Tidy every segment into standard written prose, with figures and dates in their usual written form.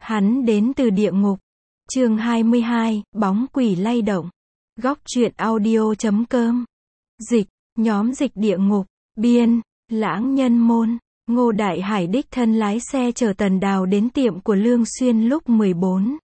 Hắn đến từ địa ngục. Chương 22, bóng quỷ lay động. Góc truyện audio.com. Dịch, nhóm dịch địa ngục, biên, Lãng Nhân Môn. Ngô Đại Hải đích thân lái xe chở Tần Đào đến tiệm của Lương Xuyên lúc 14:00.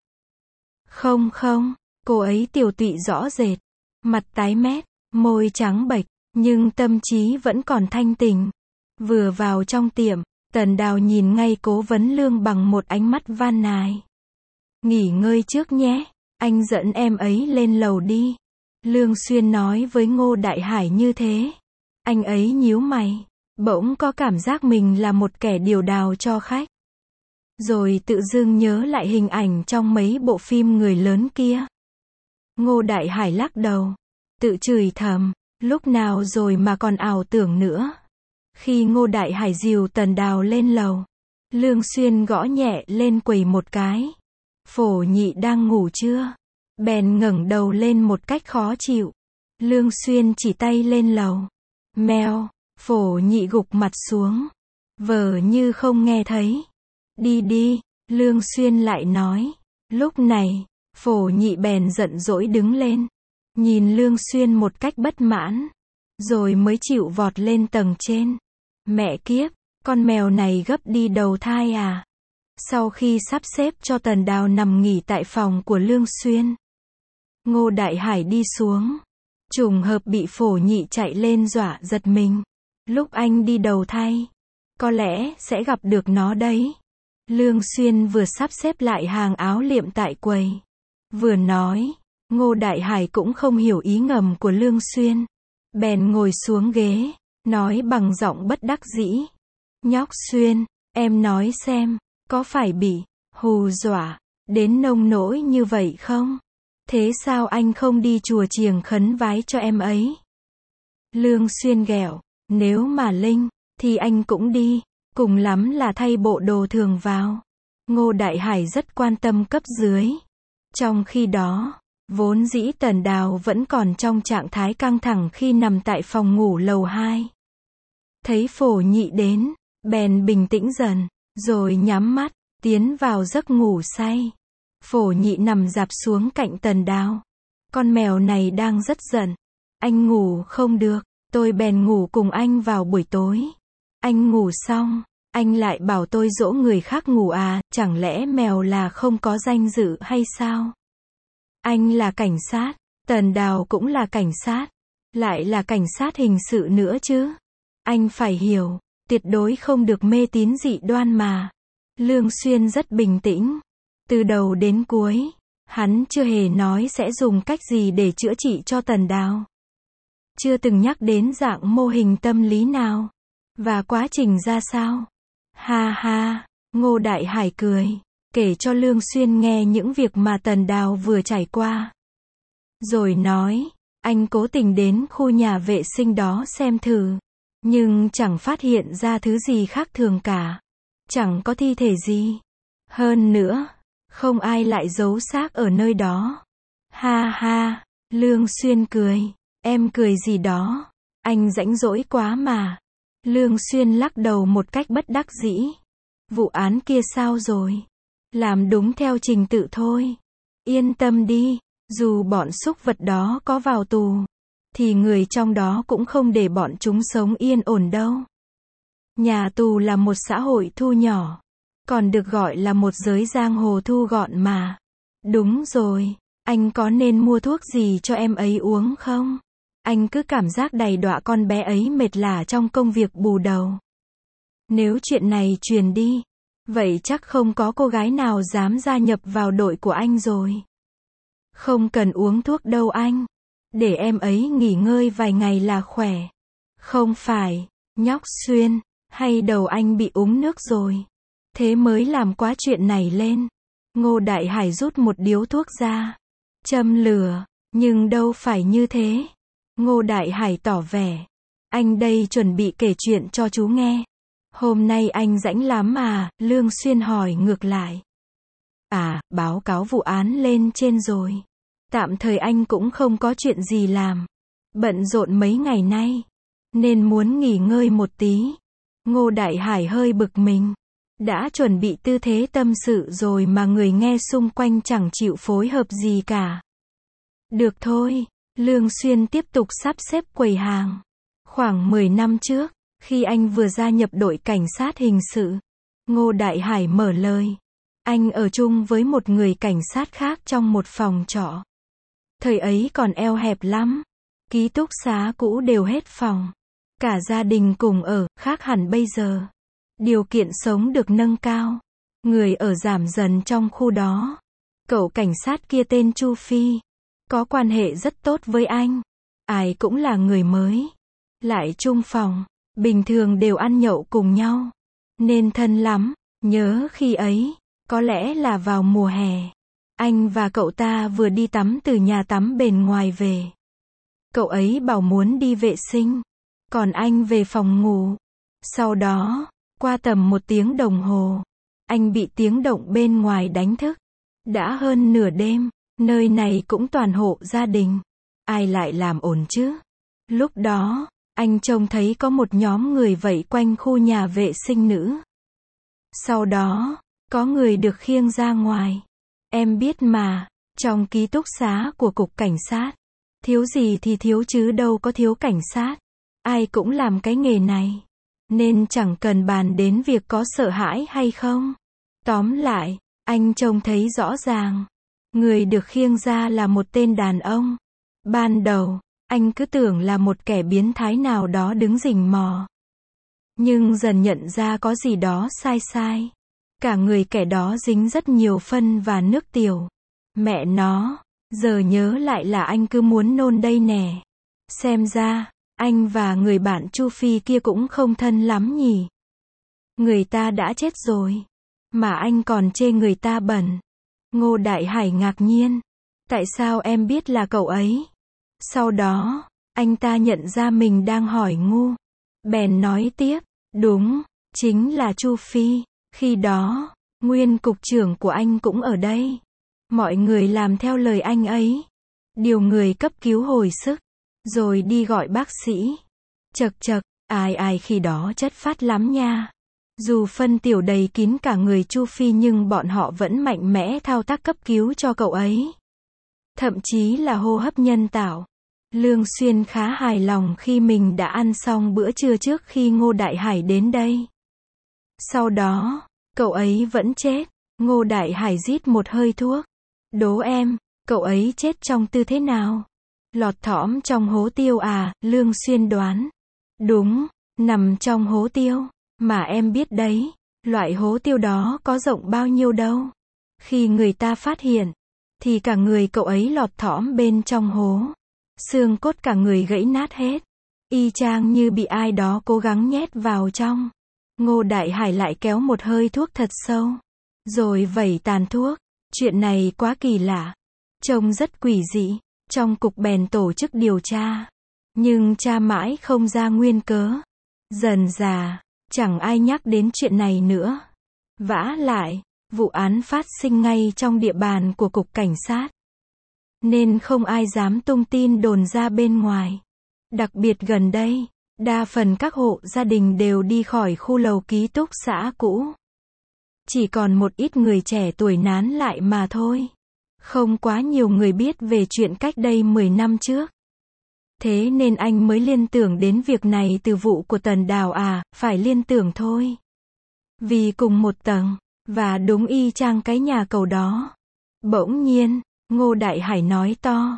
Cô ấy tiều tụy rõ rệt, mặt tái mét, môi trắng bệch, nhưng tâm trí vẫn còn thanh tỉnh. Vừa vào trong tiệm, Tần Đào nhìn ngay Cố Vấn Lương bằng một ánh mắt van nài. Nghỉ ngơi trước nhé, anh dẫn em ấy lên lầu đi. Lương Xuyên nói với Ngô Đại Hải như thế. Anh ấy nhíu mày, bỗng có cảm giác mình là một kẻ điều đào cho khách. Rồi tự dưng nhớ lại hình ảnh trong mấy bộ phim người lớn kia. Ngô Đại Hải lắc đầu, tự chửi thầm, lúc nào rồi mà còn ảo tưởng nữa. Khi Ngô Đại Hải dìu Tần Đào lên lầu, Lương Xuyên gõ nhẹ lên quầy một cái. Phổ Nhị đang ngủ chưa? Bèn ngẩng đầu lên một cách khó chịu. Lương Xuyên chỉ tay lên lầu. Mèo, Phổ Nhị gục mặt xuống, vờ như không nghe thấy. Đi đi, Lương Xuyên lại nói. Lúc này, Phổ Nhị bèn giận dỗi đứng lên, nhìn Lương Xuyên một cách bất mãn, rồi mới chịu vọt lên tầng trên. Mẹ kiếp, con mèo này gấp đi đầu thai à? Sau khi sắp xếp cho Tần Đào nằm nghỉ tại phòng của Lương Xuyên, Ngô Đại Hải đi xuống, trùng hợp bị Phổ Nhị chạy lên dọa giật mình. Lúc anh đi đầu thai, có lẽ sẽ gặp được nó đấy. Lương Xuyên vừa sắp xếp lại hàng áo liệm tại quầy, vừa nói. Ngô Đại Hải cũng không hiểu ý ngầm của Lương Xuyên, bèn ngồi xuống ghế, nói bằng giọng bất đắc dĩ. Nhóc Xuyên, em nói xem, có phải bị hù dọa đến nông nỗi như vậy không? Thế sao anh không đi chùa chiềng khấn vái cho em ấy? Lương Xuyên ghẹo, nếu mà linh, thì anh cũng đi, cùng lắm là thay bộ đồ thường vào. Ngô Đại Hải rất quan tâm cấp dưới. Trong khi đó, vốn dĩ Tần Đào vẫn còn trong trạng thái căng thẳng khi nằm tại phòng ngủ lầu 2. Thấy Phổ Nhị đến, bèn bình tĩnh dần, rồi nhắm mắt, tiến vào giấc ngủ say. Phổ Nhị nằm rạp xuống cạnh Tần Đào. Con mèo này đang rất giận. Anh ngủ không được, tôi bèn ngủ cùng anh vào buổi tối. Anh ngủ xong, anh lại bảo tôi dỗ người khác ngủ à, chẳng lẽ mèo là không có danh dự hay sao? Anh là cảnh sát, Tần Đào cũng là cảnh sát, lại là cảnh sát hình sự nữa chứ. Anh phải hiểu, tuyệt đối không được mê tín dị đoan mà. Lương Xuyên rất bình tĩnh. Từ đầu đến cuối, hắn chưa hề nói sẽ dùng cách gì để chữa trị cho Tần Đào. Chưa từng nhắc đến dạng mô hình tâm lý nào, và quá trình ra sao. Ha ha, Ngô Đại Hải cười, kể cho Lương Xuyên nghe những việc mà Tần Đào vừa trải qua. Rồi nói, anh cố tình đến khu nhà vệ sinh đó xem thử, nhưng chẳng phát hiện ra thứ gì khác thường cả. Chẳng có thi thể gì. Hơn nữa, không ai lại giấu xác ở nơi đó. Ha ha, Lương Xuyên cười. Em cười gì đó? Anh rãnh rỗi quá mà. Lương Xuyên lắc đầu một cách bất đắc dĩ. Vụ án kia sao rồi? Làm đúng theo trình tự thôi. Yên tâm đi, dù bọn súc vật đó có vào tù, thì người trong đó cũng không để bọn chúng sống yên ổn đâu. Nhà tù là một xã hội thu nhỏ, còn được gọi là một giới giang hồ thu gọn mà. Đúng rồi, anh có nên mua thuốc gì cho em ấy uống không? Anh cứ cảm giác đầy đọa con bé ấy mệt lả trong công việc bù đầu. Nếu chuyện này truyền đi, vậy chắc không có cô gái nào dám gia nhập vào đội của anh rồi. Không cần uống thuốc đâu anh. Để em ấy nghỉ ngơi vài ngày là khỏe. Không phải, nhóc Xuyên, hay đầu anh bị úng nước rồi? Thế mới làm quá chuyện này lên. Ngô Đại Hải rút một điếu thuốc ra, châm lửa, nhưng đâu phải như thế. Ngô Đại Hải tỏ vẻ, anh đây chuẩn bị kể chuyện cho chú nghe. Hôm nay anh rảnh lắm à? Lương Xuyên hỏi ngược lại. À, báo cáo vụ án lên trên rồi. Tạm thời anh cũng không có chuyện gì làm. Bận rộn mấy ngày nay, nên muốn nghỉ ngơi một tí. Ngô Đại Hải hơi bực mình. Đã chuẩn bị tư thế tâm sự rồi mà người nghe xung quanh chẳng chịu phối hợp gì cả. Được thôi, Lương Xuyên tiếp tục sắp xếp quầy hàng. Khoảng 10 năm trước, khi anh vừa gia nhập đội cảnh sát hình sự, Ngô Đại Hải mở lời. Anh ở chung với một người cảnh sát khác trong một phòng trọ. Thời ấy còn eo hẹp lắm. Ký túc xá cũ đều hết phòng. Cả gia đình cùng ở, khác hẳn bây giờ. Điều kiện sống được nâng cao. Người ở giảm dần trong khu đó. Cậu cảnh sát kia tên Chu Phi. Có quan hệ rất tốt với anh. Ai cũng là người mới. Lại chung phòng. Bình thường đều ăn nhậu cùng nhau. Nên thân lắm. Nhớ khi ấy, có lẽ là vào mùa hè. Anh và cậu ta vừa đi tắm từ nhà tắm bên ngoài về. Cậu ấy bảo muốn đi vệ sinh. Còn anh về phòng ngủ. Sau đó, qua tầm 1 tiếng đồng hồ, anh bị tiếng động bên ngoài đánh thức. Đã hơn nửa đêm, nơi này cũng toàn hộ gia đình. Ai lại làm ồn chứ? Lúc đó, anh trông thấy có một nhóm người vây quanh khu nhà vệ sinh nữ. Sau đó, có người được khiêng ra ngoài. Em biết mà, trong ký túc xá của cục cảnh sát, thiếu gì thì thiếu chứ đâu có thiếu cảnh sát. Ai cũng làm cái nghề này. Nên chẳng cần bàn đến việc có sợ hãi hay không. Tóm lại, anh trông thấy rõ ràng. Người được khiêng ra là một tên đàn ông. Ban đầu, anh cứ tưởng là một kẻ biến thái nào đó đứng rình mò. Nhưng dần nhận ra có gì đó sai sai. Cả người kẻ đó dính rất nhiều phân và nước tiểu. Mẹ nó, giờ nhớ lại là anh cứ muốn nôn đây nè. Xem ra, anh và người bạn Chu Phi kia cũng không thân lắm nhỉ. Người ta đã chết rồi. Mà anh còn chê người ta bẩn. Ngô Đại Hải ngạc nhiên. Tại sao em biết là cậu ấy? Sau đó, anh ta nhận ra mình đang hỏi ngu. Bèn nói tiếp. Đúng, chính là Chu Phi. Khi đó, nguyên cục trưởng của anh cũng ở đây. Mọi người làm theo lời anh ấy. Điều người cấp cứu hồi sức. Rồi đi gọi bác sĩ. Chật chật, ai khi đó chất phát lắm nha. Dù phân tiểu đầy kín cả người Chu Phi nhưng bọn họ vẫn mạnh mẽ thao tác cấp cứu cho cậu ấy. Thậm chí là hô hấp nhân tạo. Lương Xuyên khá hài lòng khi mình đã ăn xong bữa trưa trước khi Ngô Đại Hải đến đây. Sau đó, cậu ấy vẫn chết. Ngô Đại Hải rít một hơi thuốc. Đố em, cậu ấy chết trong tư thế nào? Lọt thỏm trong hố tiêu à? Lương Xuyên đoán. Đúng, nằm trong hố tiêu. Mà em biết đấy, loại hố tiêu đó có rộng bao nhiêu đâu. Khi người ta phát hiện, thì cả người cậu ấy lọt thỏm bên trong hố. Xương cốt cả người gãy nát hết. Y chang như bị ai đó cố gắng nhét vào trong. Ngô Đại Hải lại kéo một hơi thuốc thật sâu. Rồi vẩy tàn thuốc. Chuyện này quá kỳ lạ. Trông rất quỷ dị. Trong cục bèn tổ chức điều tra. Nhưng tra mãi không ra nguyên cớ. Dần dà, chẳng ai nhắc đến chuyện này nữa. Vả lại, vụ án phát sinh ngay trong địa bàn của cục cảnh sát. Nên không ai dám tung tin đồn ra bên ngoài. Đặc biệt gần đây, đa phần các hộ gia đình đều đi khỏi khu lầu ký túc xá cũ. Chỉ còn một ít người trẻ tuổi nán lại mà thôi. Không quá nhiều người biết về chuyện cách đây 10 năm trước. Thế nên anh mới liên tưởng đến việc này từ vụ của Tần Đào à, phải liên tưởng thôi. Vì cùng một tầng, và đúng y chang cái nhà cầu đó. Bỗng nhiên, Ngô Đại Hải nói to.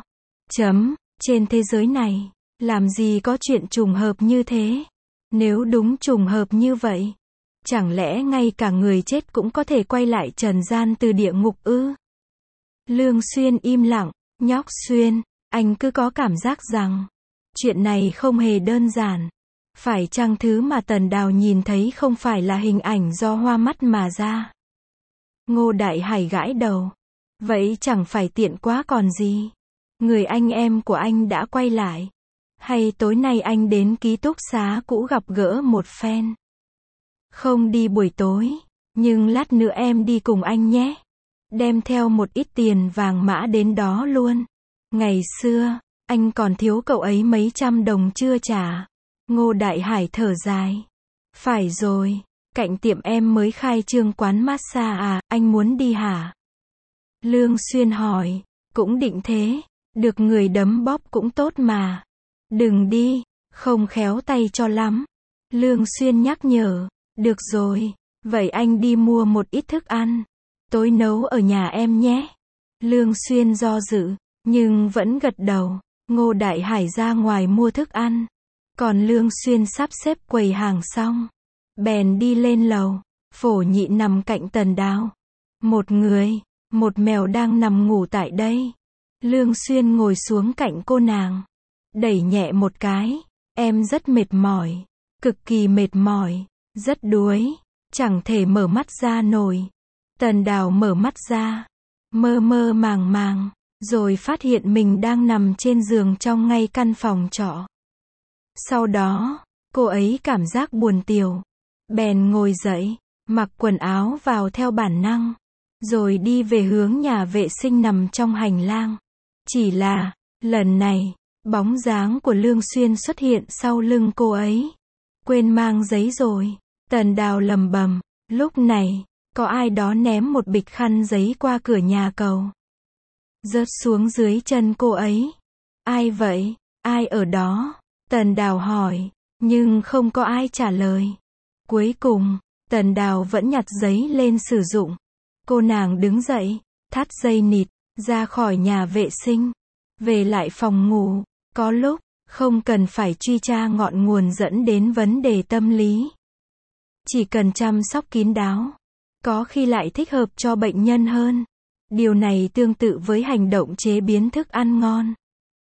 Trên thế giới này, làm gì có chuyện trùng hợp như thế? Nếu đúng trùng hợp như vậy, chẳng lẽ ngay cả người chết cũng có thể quay lại trần gian từ địa ngục ư? Lương Xuyên im lặng. Nhóc Xuyên, anh cứ có cảm giác rằng chuyện này không hề đơn giản. Phải chăng thứ mà Tần Đào nhìn thấy không phải là hình ảnh do hoa mắt mà ra? Ngô Đại Hải gãi đầu. Vậy chẳng phải tiện quá còn gì. Người anh em của anh đã quay lại. Hay tối nay anh đến ký túc xá cũ gặp gỡ một phen? Không đi buổi tối, nhưng lát nữa em đi cùng anh nhé. Đem theo một ít tiền vàng mã đến đó luôn. Ngày xưa, anh còn thiếu cậu ấy mấy trăm đồng chưa trả. Ngô Đại Hải thở dài. Phải rồi, Cạnh tiệm em mới khai trương quán massage à, anh muốn đi hả? Lương Xuyên hỏi. Cũng định thế. Được người đấm bóp cũng tốt mà. Đừng đi, không khéo tay cho lắm. Lương Xuyên nhắc nhở. Được rồi, vậy anh đi mua một ít thức ăn. Tối nấu ở nhà em nhé. Lương Xuyên do dự, nhưng vẫn gật đầu. Ngô Đại Hải ra ngoài mua thức ăn. Còn Lương Xuyên sắp xếp quầy hàng xong. Bèn đi lên lầu. Phổ Nhị nằm cạnh Tần Đào. Một người, một mèo đang nằm ngủ tại đây. Lương Xuyên ngồi xuống cạnh cô nàng. Đẩy nhẹ một cái. Em rất mệt mỏi. Cực kỳ mệt mỏi. Rất đuối. Chẳng thể mở mắt ra nổi. Tần Đào mở mắt ra. Mơ mơ màng màng. Rồi phát hiện mình đang nằm trên giường trong ngay căn phòng trọ. Sau đó, cô ấy cảm giác buồn tiểu. Bèn ngồi dậy, mặc quần áo vào theo bản năng. Rồi đi về hướng nhà vệ sinh nằm trong hành lang. Chỉ là, lần này, bóng dáng của Lương Xuyên xuất hiện sau lưng cô ấy. Quên mang giấy rồi. Tần Đào lầm bầm. Lúc này, có ai đó ném một bịch khăn giấy qua cửa nhà cầu. Rớt xuống dưới chân cô ấy. Ai vậy? Ai ở đó? Tần Đào hỏi. Nhưng không có ai trả lời. Cuối cùng, Tần Đào vẫn nhặt giấy lên sử dụng. Cô nàng đứng dậy, thắt dây nịt, ra khỏi nhà vệ sinh. Về lại phòng ngủ. Có lúc, không cần phải truy tra ngọn nguồn dẫn đến vấn đề tâm lý. Chỉ cần chăm sóc kín đáo. Có khi lại thích hợp cho bệnh nhân hơn. Điều này tương tự với hành động chế biến thức ăn ngon.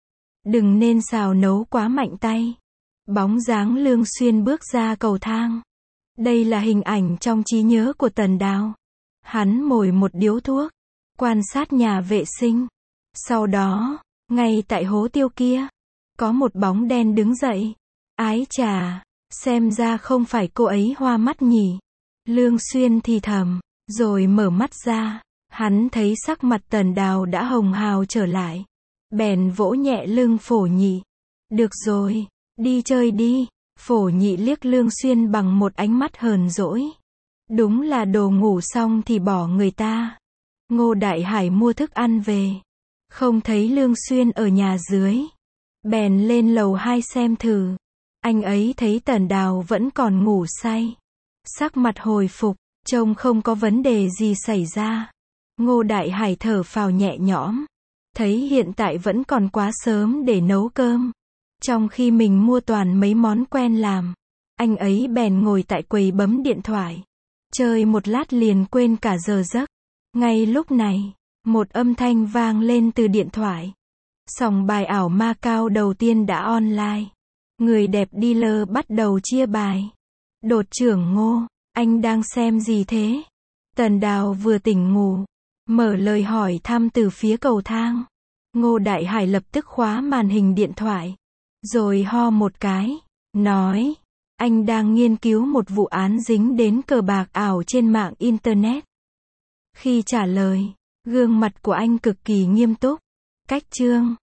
Đừng nên xào nấu quá mạnh tay. Bóng dáng Lương Xuyên bước ra cầu thang. Đây là hình ảnh trong trí nhớ của Tần Đào. Hắn mồi một điếu thuốc, quan sát nhà vệ sinh. Sau đó, ngay tại hố tiêu kia, có một bóng đen đứng dậy. Ái chà, xem ra không phải cô ấy hoa mắt nhỉ. Lương Xuyên thì thầm, rồi mở mắt ra. Hắn thấy sắc mặt Tần Đào đã hồng hào trở lại. Bèn vỗ nhẹ lưng Phổ Nhị. Được rồi, đi chơi đi. Phổ Nhị liếc Lương Xuyên bằng một ánh mắt hờn dỗi. Đúng là đồ ngủ xong thì bỏ người ta. Ngô Đại Hải mua thức ăn về. Không thấy Lương Xuyên ở nhà dưới. Bèn lên lầu 2 xem thử. Anh ấy thấy Tần Đào vẫn còn ngủ say. Sắc mặt hồi phục, trông không có vấn đề gì xảy ra. Ngô Đại Hải thở phào nhẹ nhõm. Thấy hiện tại vẫn còn quá sớm để nấu cơm. Trong khi mình mua toàn mấy món quen làm. Anh ấy bèn ngồi tại quầy bấm điện thoại. Chơi một lát liền quên cả giờ giấc. Ngay lúc này, một âm thanh vang lên từ điện thoại. Sòng bài ảo Macau đầu tiên đã online. Người đẹp dealer bắt đầu chia bài. Đột trưởng Ngô, anh đang xem gì thế? Tần Đào vừa tỉnh ngủ. Mở lời hỏi thăm từ phía cầu thang. Ngô Đại Hải lập tức khóa màn hình điện thoại. Rồi ho một cái. Nói. Anh đang nghiên cứu một vụ án dính đến cờ bạc ảo trên mạng Internet. Khi trả lời, gương mặt của anh cực kỳ nghiêm túc. Cách chương.